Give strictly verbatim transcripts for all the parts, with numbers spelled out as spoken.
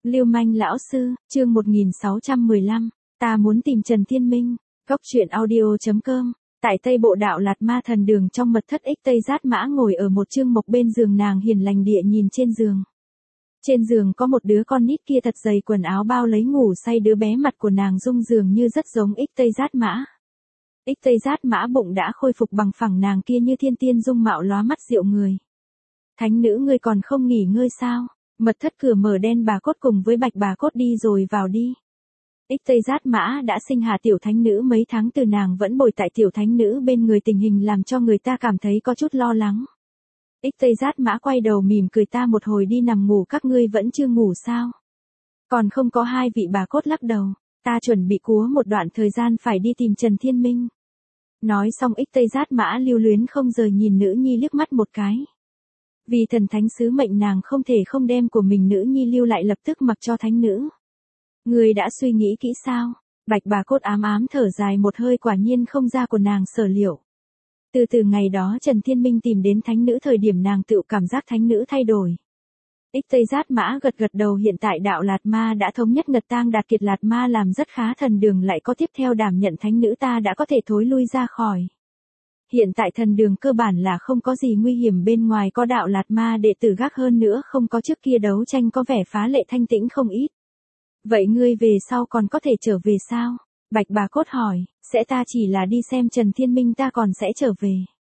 Lưu manh lão sư, chương một nghìn sáu trăm mười lăm, ta muốn tìm Trần Thiên Minh. Góc truyện audio chấm com. Tại Tây Bộ Đạo Lạt Ma Thần Đường trong mật thất ích Tây Giát Mã ngồi ở một chương mộc bên giường, nàng hiền lành địa nhìn trên giường. Trên giường có một đứa con nít kia thật dày quần áo bao lấy ngủ say, đứa bé mặt của nàng rung dường như rất giống ích Tây Giát Mã. Ích Tây Giát Mã bụng đã khôi phục bằng phẳng, nàng kia như thiên tiên dung mạo lóa mắt dịu người. Thánh nữ, ngươi còn không nghỉ ngơi sao? Mật thất cửa mở, đen bà cốt cùng với bạch bà cốt đi rồi vào đi. Ích Tây Giát Mã đã sinh hạ tiểu thánh nữ mấy tháng, từ nàng vẫn bồi tại tiểu thánh nữ bên người, tình hình làm cho người ta cảm thấy có chút lo lắng. Ích Tây Giát Mã quay đầu mỉm cười, ta một hồi đi nằm ngủ, các ngươi vẫn chưa ngủ sao? Còn không có. Hai vị bà cốt lắc đầu, ta chuẩn bị cúa một đoạn thời gian phải đi tìm Trần Thiên Minh. Nói xong Ích Tây Giát Mã lưu luyến không rời nhìn nữ nhi liếc mắt một cái. Vì thần thánh sứ mệnh, nàng không thể không đem của mình nữ nhi lưu lại, lập tức mặc cho thánh nữ. Người đã suy nghĩ kỹ sao? Bạch bà cốt ám ám thở dài một hơi, quả nhiên không ra của nàng sở liệu. Từ từ ngày đó Trần Thiên Minh tìm đến thánh nữ thời điểm, nàng tự cảm giác thánh nữ thay đổi. Ích Tây Giát Mã gật gật đầu, hiện tại đạo Lạt Ma đã thống nhất, Ngật Tang Đạt Kiệt Lạt Ma làm rất khá, thần đường lại có tiếp theo đảm nhận thánh nữ, ta đã có thể thối lui ra khỏi. Hiện tại thần đường cơ bản là không có gì nguy hiểm, bên ngoài có đạo Lạt Ma đệ tử gác, hơn nữa không có trước kia đấu tranh có vẻ phá lệ thanh tĩnh không ít. Vậy ngươi về sau còn có thể trở về sao? Bạch bà cốt hỏi. Sẽ, ta chỉ là đi xem Trần Thiên Minh, ta còn sẽ trở về.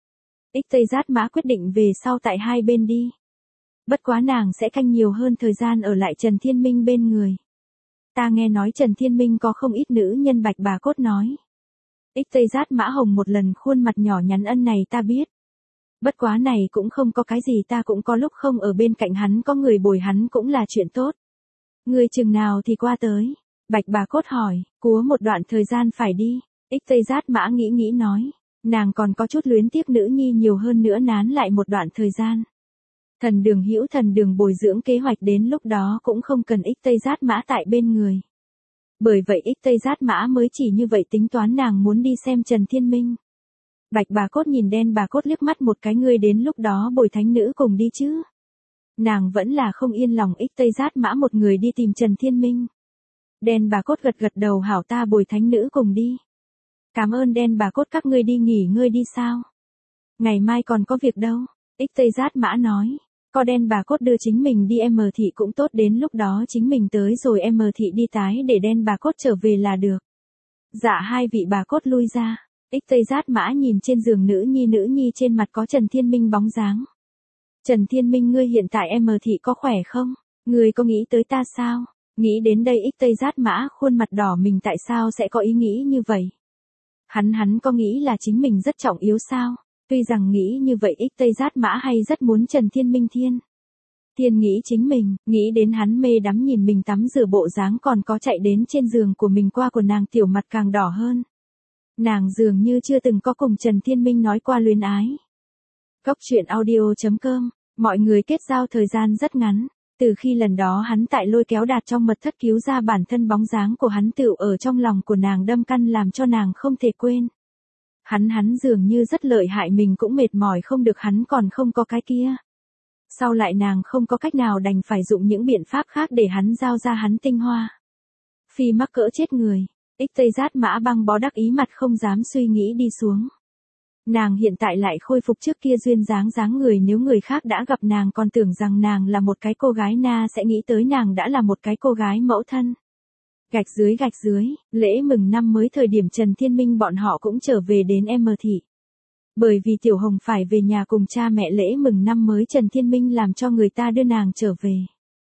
Ích Tây Giát Mã quyết định về sau tại hai bên đi. Bất quá nàng sẽ canh nhiều hơn thời gian ở lại Trần Thiên Minh bên người. Ta nghe nói Trần Thiên Minh có không ít nữ nhân, bạch bà cốt nói. Ích Tây Giát Mã hồng một lần khuôn mặt nhỏ nhắn, ân này ta biết. Bất quá này cũng không có cái gì, ta cũng có lúc không ở bên cạnh hắn, có người bồi hắn cũng là chuyện tốt. Ngươi chừng nào thì qua tới? Bạch bà cốt hỏi. Cúa một đoạn thời gian phải đi. Ích Tây Giát Mã nghĩ nghĩ nói. Nàng còn có chút luyến tiếc nữ nhi, nhiều hơn nữa nán lại một đoạn thời gian. Thần đường hữu thần đường bồi dưỡng kế hoạch, đến lúc đó cũng không cần Ích Tây Giát Mã tại bên người. Bởi vậy Ích Tây Giát Mã mới chỉ như vậy tính toán, nàng muốn đi xem Trần Thiên Minh. Bạch bà cốt nhìn đen bà cốt liếc mắt một cái, ngươi đến lúc đó bồi thánh nữ cùng đi chứ? Nàng vẫn là không yên lòng Ích Tây Giát Mã một người đi tìm Trần Thiên Minh. Đen bà cốt gật gật đầu, hảo, ta bồi thánh nữ cùng đi. Cảm ơn đen bà cốt, các ngươi đi nghỉ ngơi đi sao? Ngày mai còn có việc đâu? Ích Tây Giát Mã nói. Có đen bà cốt đưa chính mình đi em thị cũng tốt, đến lúc đó chính mình tới rồi em thị đi tái để đen bà cốt trở về là được. Dạ, hai vị bà cốt lui ra. Ích Tây Giát Mã nhìn trên giường nữ nhi, nữ nhi trên mặt có Trần Thiên Minh bóng dáng. Trần Thiên Minh, ngươi hiện tại em thị có khỏe không? Ngươi có nghĩ tới ta sao? Nghĩ đến đây Ích Tây Giát Mã khuôn mặt đỏ, mình tại sao sẽ có ý nghĩ như vậy? Hắn hắn có nghĩ là chính mình rất trọng yếu sao? Tuy rằng nghĩ như vậy, Ích Tây Giát Mã hay rất muốn Trần Thiên Minh thiên. Thiên nghĩ chính mình, nghĩ đến hắn mê đắm nhìn mình tắm rửa bộ dáng, còn có chạy đến trên giường của mình qua của nàng, tiểu mặt càng đỏ hơn. Nàng dường như chưa từng có cùng Trần Thiên Minh nói qua luyến ái. Góc truyện audio chấm com. Mọi người kết giao thời gian rất ngắn. Từ khi lần đó hắn tại lôi kéo Đạt trong mật thất cứu ra bản thân, bóng dáng của hắn tựu ở trong lòng của nàng đâm căn, làm cho nàng không thể quên. Hắn hắn dường như rất lợi hại, mình cũng mệt mỏi không được, hắn còn không có cái kia. Sau lại nàng không có cách nào, đành phải dụng những biện pháp khác để hắn giao ra hắn tinh hoa. Phi mắc cỡ chết người. Ích Tây Giát Mã băng bó đắc ý, mặt không dám suy nghĩ đi xuống. Nàng hiện tại lại khôi phục trước kia duyên dáng dáng người, nếu người khác đã gặp nàng còn tưởng rằng nàng là một cái cô gái na, sẽ nghĩ tới nàng đã là một cái cô gái mẫu thân. Gạch dưới gạch dưới, lễ mừng năm mới thời điểm Trần Thiên Minh bọn họ cũng trở về đến em thị. Bởi vì Tiểu Hồng phải về nhà cùng cha mẹ, lễ mừng năm mới Trần Thiên Minh làm cho người ta đưa nàng trở về.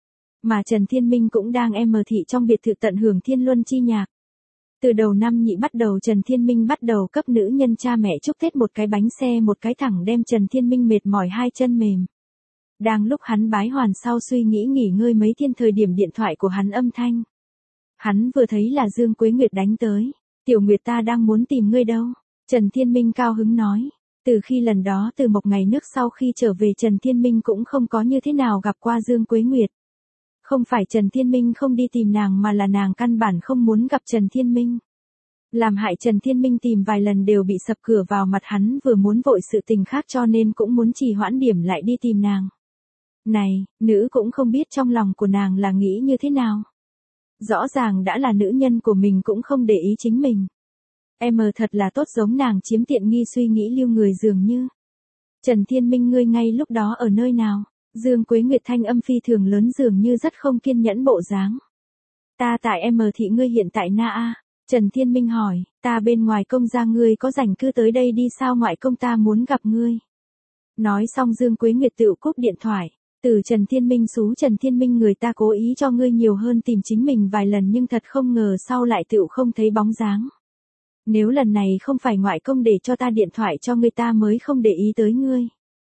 Mà Trần Thiên Minh cũng đang em thị trong biệt thự tận hưởng thiên luân chi nhạc. Từ đầu năm nhị bắt đầu, Trần Thiên Minh bắt đầu cấp nữ nhân cha mẹ chúc Tết một cái bánh xe một cái thẳng, đem Trần Thiên Minh mệt mỏi hai chân mềm. Đang lúc hắn bái hoàn sau suy nghĩ nghỉ ngơi mấy thiên, thời điểm điện thoại của hắn âm thanh. Hắn vừa thấy là Dương Quế Nguyệt đánh tới. Tiểu Nguyệt, ta đang muốn tìm ngươi đâu. Trần Thiên Minh cao hứng nói. Từ khi lần đó từ một ngày nước sau khi trở về, Trần Thiên Minh cũng không có như thế nào gặp qua Dương Quế Nguyệt. Không phải Trần Thiên Minh không đi tìm nàng, mà là nàng căn bản không muốn gặp Trần Thiên Minh. Làm hại Trần Thiên Minh tìm vài lần đều bị sập cửa vào mặt, hắn vừa muốn vội sự tình khác cho nên cũng muốn trì hoãn điểm lại đi tìm nàng. Này, nữ cũng không biết trong lòng của nàng là nghĩ như thế nào. Rõ ràng đã là nữ nhân của mình cũng không để ý chính mình. Em thật là tốt, giống nàng chiếm tiện nghi suy nghĩ lưu người dường như. Trần Thiên Minh, ngươi ngay lúc đó ở nơi nào? Dương Quế Nguyệt thanh âm phi thường lớn dường như rất không kiên nhẫn bộ dáng. Ta tại em thị, ngươi hiện tại na a? Trần Thiên Minh hỏi, ta bên ngoài công gia, ngươi có rảnh cứ tới đây đi sao, ngoại công ta muốn gặp ngươi. Nói xong Dương Quế Nguyệt tự cúp điện thoại. Từ Trần Thiên Minh xú Trần Thiên Minh, người ta cố ý cho ngươi nhiều hơn tìm chính mình vài lần nhưng thật không ngờ sau lại tựu không thấy bóng dáng. Nếu lần này không phải ngoại công để cho ta điện thoại cho ngươi ta mới không để ý tới ngươi.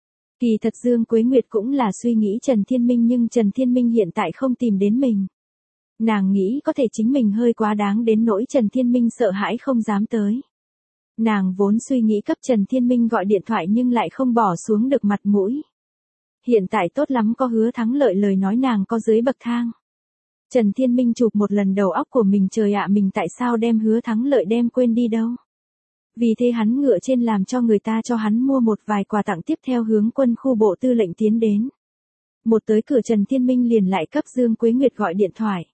Kỳ thật Dương Quế Nguyệt cũng là suy nghĩ Trần Thiên Minh nhưng Trần Thiên Minh hiện tại không tìm đến mình. Nàng nghĩ có thể chính mình hơi quá đáng đến nỗi Trần Thiên Minh sợ hãi không dám tới. Nàng vốn suy nghĩ cấp Trần Thiên Minh gọi điện thoại nhưng lại không bỏ xuống được mặt mũi. Hiện tại tốt lắm có Hứa Thắng Lợi lời nói nàng có dưới bậc thang. Trần Thiên Minh chụp một lần đầu óc của mình, trời ạ, mình tại sao đem Hứa Thắng Lợi đem quên đi đâu. Vì thế hắn ngựa trên làm cho người ta cho hắn mua một vài quà tặng, tiếp theo hướng quân khu bộ tư lệnh tiến đến. Một tới cửa Trần Thiên Minh liền lại cấp Dương Quế Nguyệt gọi điện thoại.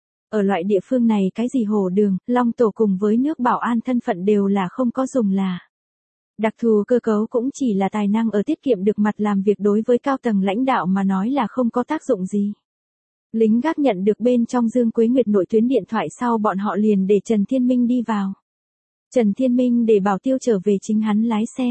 Ở loại địa phương này cái gì hồ đường, long tổ cùng với nước bảo an thân phận đều là không có dùng là. Đặc thù cơ cấu cũng chỉ là tài năng ở tiết kiệm được mặt làm việc, đối với cao tầng lãnh đạo mà nói là không có tác dụng gì. Lính gác nhận được bên trong Dương Quế Nguyệt nội tuyến điện thoại sau, bọn họ liền để Trần Thiên Minh đi vào. Trần Thiên Minh để bảo tiêu trở về, chính hắn lái xe.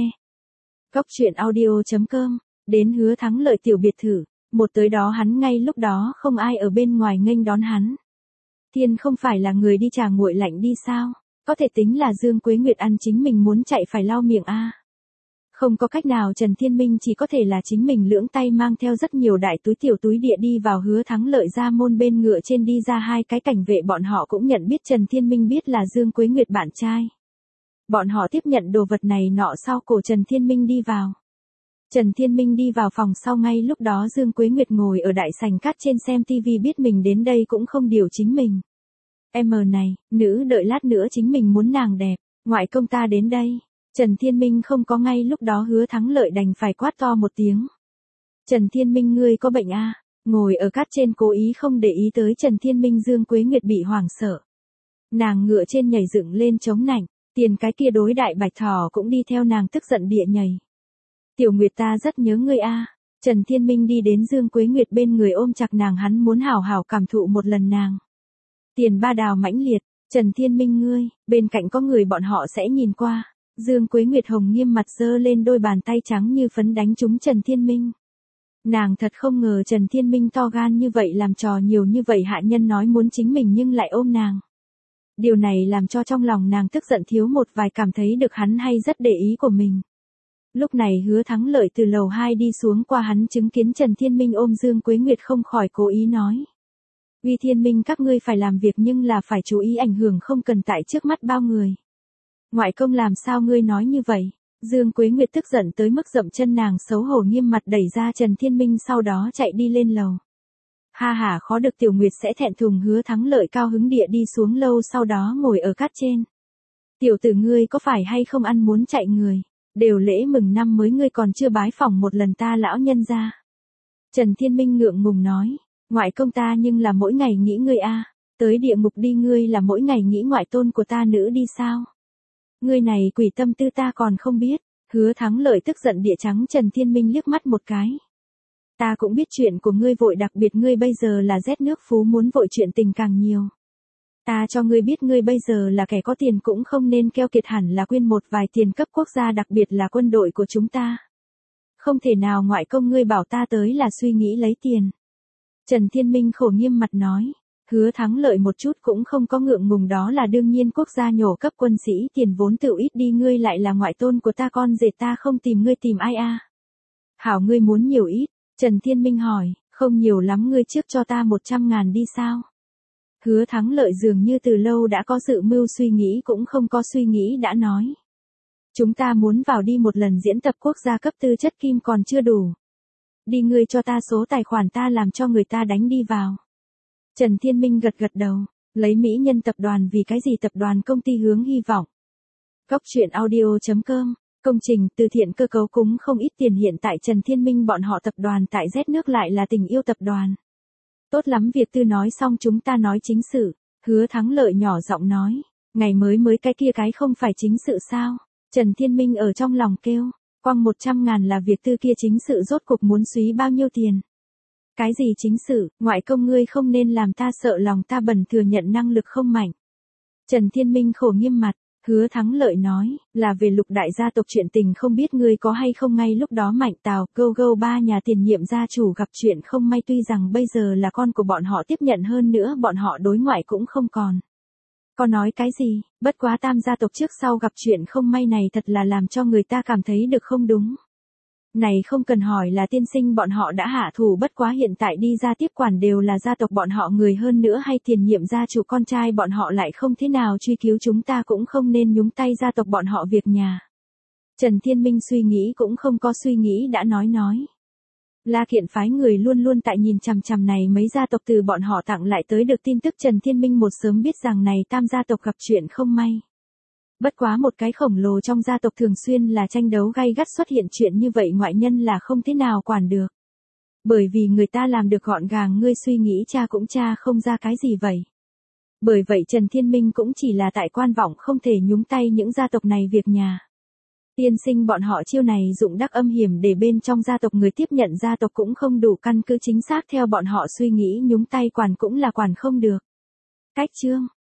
Góc truyện audio chấm com, đến Hứa Thắng Lợi tiểu biệt thự, một tới đó hắn ngay lúc đó không ai ở bên ngoài nghênh đón hắn. Thiên không phải là người đi trà nguội lạnh đi sao? Có thể tính là Dương Quế Nguyệt ăn chính mình muốn chạy phải lau miệng a. Không có cách nào, Trần Thiên Minh chỉ có thể là chính mình lưỡng tay mang theo rất nhiều đại túi tiểu túi địa đi vào Hứa Thắng Lợi ra môn, bên ngựa trên đi ra hai cái cảnh vệ, bọn họ cũng nhận biết Trần Thiên Minh, biết là Dương Quế Nguyệt bạn trai. Bọn họ tiếp nhận đồ vật này nọ sau cổ Trần Thiên Minh đi vào. Trần Thiên Minh đi vào phòng sau, ngay lúc đó Dương Quế Nguyệt ngồi ở đại sảnh cát trên xem tivi, biết mình đến đây cũng không điều chính mình. Em này, nữ đợi lát nữa chính mình muốn nàng đẹp, ngoại công ta đến đây. Trần Thiên Minh không có, ngay lúc đó Hứa Thắng Lợi đành phải quát to một tiếng. Trần Thiên Minh, ngươi có bệnh a? Ngồi ở cát trên cố ý không để ý tới Trần Thiên Minh, Dương Quế Nguyệt bị hoảng sợ. Nàng ngựa trên nhảy dựng lên chống nạnh, tiền cái kia đối đại bạch thỏ cũng đi theo nàng tức giận địa nhảy. Tiểu Nguyệt, ta rất nhớ ngươi a. Trần Thiên Minh đi đến Dương Quế Nguyệt bên người ôm chặt nàng, hắn muốn hảo hảo cảm thụ một lần nàng. Tiền ba đào mãnh liệt, Trần Thiên Minh ngươi, bên cạnh có người bọn họ sẽ nhìn qua. Dương Quế Nguyệt hồng nghiêm mặt giơ lên đôi bàn tay trắng như phấn đánh trúng Trần Thiên Minh. Nàng thật không ngờ Trần Thiên Minh to gan như vậy, làm trò nhiều như vậy hạ nhân, nói muốn chính mình nhưng lại ôm nàng. Điều này làm cho trong lòng nàng tức giận thiếu một vài, cảm thấy được hắn hay rất để ý của mình. Lúc này Hứa Thắng Lợi từ lầu hai đi xuống qua, hắn chứng kiến Trần Thiên Minh ôm Dương Quế Nguyệt không khỏi cố ý nói. Uy Thiên Minh, các ngươi phải làm việc nhưng là phải chú ý ảnh hưởng, không cần tại trước mắt bao người. Ngoại công làm sao ngươi nói như vậy? Dương Quế Nguyệt tức giận tới mức dậm chân, nàng xấu hổ nghiêm mặt đẩy ra Trần Thiên Minh, sau đó chạy đi lên lầu. Ha ha, khó được Tiểu Nguyệt sẽ thẹn thùng. Hứa Thắng Lợi cao hứng địa đi xuống lâu, sau đó ngồi ở cát trên. Tiểu tử ngươi có phải hay không ăn muốn chạy người? Đều lễ mừng năm mới ngươi còn chưa bái phỏng một lần ta lão nhân gia. Trần Thiên Minh ngượng ngùng nói, ngoại công ta nhưng là mỗi ngày nghĩ ngươi a, tới địa ngục đi, ngươi là mỗi ngày nghĩ ngoại tôn của ta nữ đi sao? Ngươi này quỷ tâm tư ta còn không biết. Hứa Thắng Lợi tức giận địa trắng Trần Thiên Minh liếc mắt một cái. Ta cũng biết chuyện của ngươi vội, đặc biệt ngươi bây giờ là rét nước phú, muốn vội chuyện tình càng nhiều. Ta cho ngươi biết, ngươi bây giờ là kẻ có tiền cũng không nên keo kiệt, hẳn là quyên một vài tiền cấp quốc gia, đặc biệt là quân đội của chúng ta. Không thể nào ngoại công ngươi bảo ta tới là suy nghĩ lấy tiền. Trần Thiên Minh khổ nghiêm mặt nói. Hứa Thắng Lợi một chút cũng không có ngượng ngùng, đó là đương nhiên, quốc gia nhổ cấp quân sĩ tiền vốn tự ít đi, ngươi lại là ngoại tôn của ta, con rể ta không tìm ngươi tìm ai a? Hảo, ngươi muốn nhiều ít? Trần Thiên Minh hỏi. Không nhiều lắm, ngươi trước cho ta một trăm ngàn đi sao? Hứa Thắng Lợi dường như từ lâu đã có dự mưu suy nghĩ, cũng không có suy nghĩ đã nói. Chúng ta muốn vào đi một lần diễn tập quốc gia cấp tư chất kim còn chưa đủ. Đi, ngươi cho ta số tài khoản, ta làm cho người ta đánh đi vào. Trần Thiên Minh gật gật đầu, lấy mỹ nhân tập đoàn vì cái gì? Tập đoàn công ty Hướng Hy Vọng. Góc truyện audio chấm com Công trình từ thiện cơ cấu cúng không ít tiền hiện tại Trần Thiên Minh bọn họ tập đoàn tại Z nước lại là tình yêu tập đoàn. Tốt lắm, việc tư nói xong chúng ta nói chính sự. Hứa Thắng Lợi nhỏ giọng nói, ngày mới mới cái kia cái không phải chính sự sao? Trần Thiên Minh ở trong lòng kêu, quăng một trăm ngàn là việc tư kia chính sự rốt cục muốn suý bao nhiêu tiền? Cái gì chính sự, ngoại công ngươi không nên làm ta sợ lòng ta bẩn thừa nhận năng lực không mạnh. Trần Thiên Minh khổ nghiêm mặt. Hứa Thắng Lợi nói, là về Lục đại gia tộc chuyện tình không biết ngươi có hay không, ngay lúc đó Mạnh Tào, Gâu Gâu ba nhà tiền nhiệm gia chủ gặp chuyện không may, tuy rằng bây giờ là con của bọn họ tiếp nhận, hơn nữa bọn họ đối ngoại cũng không còn. Có nói cái gì, bất quá Tam gia tộc trước sau gặp chuyện không may này thật là làm cho người ta cảm thấy được không đúng. Này không cần hỏi là tiên sinh bọn họ đã hạ thủ, bất quá hiện tại đi ra tiếp quản đều là gia tộc bọn họ người, hơn nữa hay tiền nhiệm gia chủ con trai bọn họ lại không thế nào truy cứu, chúng ta cũng không nên nhúng tay gia tộc bọn họ việc nhà. Trần Thiên Minh suy nghĩ cũng không có suy nghĩ đã nói nói. La Kiện phái người luôn luôn tại nhìn chằm chằm này mấy gia tộc từ bọn họ tặng lại tới được tin tức, Trần Thiên Minh một sớm biết rằng này Tam gia tộc gặp chuyện không may. Bất quá một cái khổng lồ trong gia tộc thường xuyên là tranh đấu gay gắt, xuất hiện chuyện như vậy ngoại nhân là không thế nào quản được. Bởi vì người ta làm được gọn gàng, ngươi suy nghĩ cha cũng cha không ra cái gì vậy. Bởi vậy Trần Thiên Minh cũng chỉ là tại quan vọng, không thể nhúng tay những gia tộc này việc nhà. Tiên sinh bọn họ chiêu này dụng đắc âm hiểm, để bên trong gia tộc người tiếp nhận gia tộc cũng không đủ căn cứ chính xác, theo bọn họ suy nghĩ nhúng tay quản cũng là quản không được. Cách chương